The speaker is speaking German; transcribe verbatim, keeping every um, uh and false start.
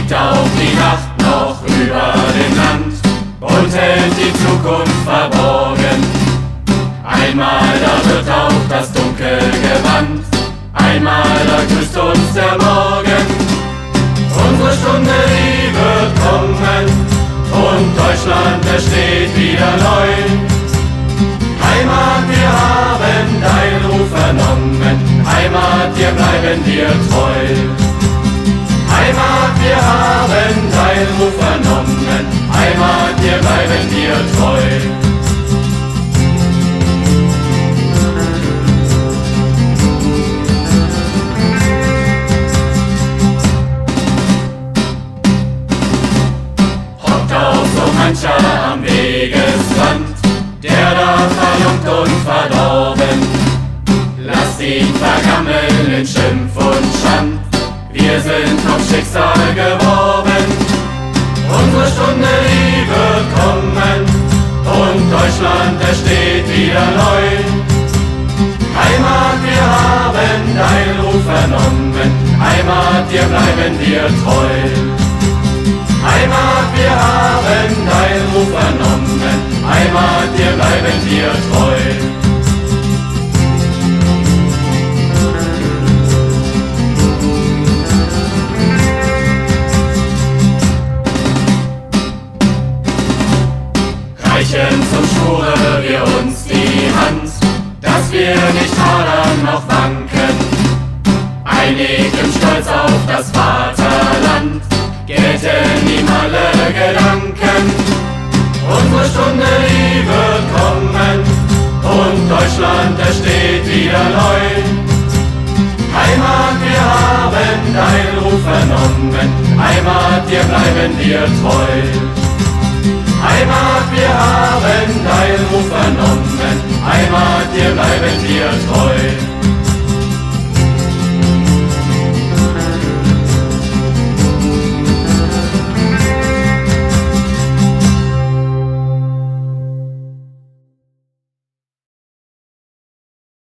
liegt auch die Nacht noch über dem Land und hält die Zukunft verborgen. Einmal da wird auch das Dunkel gewandt, einmal da grüßt uns der Morgen. Unsere Stunde, die wird kommen und Deutschland, es steht wieder neu. Heimat, wir haben deinen Ruf vernommen, Heimat, dir bleiben wir treu. Heimat, wir haben deinen Ruf vernommen, Heimat, dir bleiben wir treu. Hockt auch so mancher am Wegesrand, der da verjungt und verdorben. Lasst ihn vergammeln in Schimpf und Schand, wir sind vom Schicksal geworben. Unsere Stunde, die wird kommen und Deutschland, es steht wieder neu. Heimat, wir haben deinen Ruf vernommen, Heimat, dir bleiben wir treu. Heimat, wir haben deinen Ruf vernommen, Heimat, dir bleiben wir treu. Reichen zum Schwure wir uns die Hand, dass wir nicht hadern noch wanken. Einig im Stolz auf das Vaterland gelten ihm alle Gedanken. Unsere Stunde, die wird kommen und Deutschland, es steht wieder neu. Heimat, wir haben deinen Ruf vernommen, Heimat, dir bleiben wir treu. Heimat, wir haben deinen Ruf vernommen, Heimat, dir bleiben wir treu.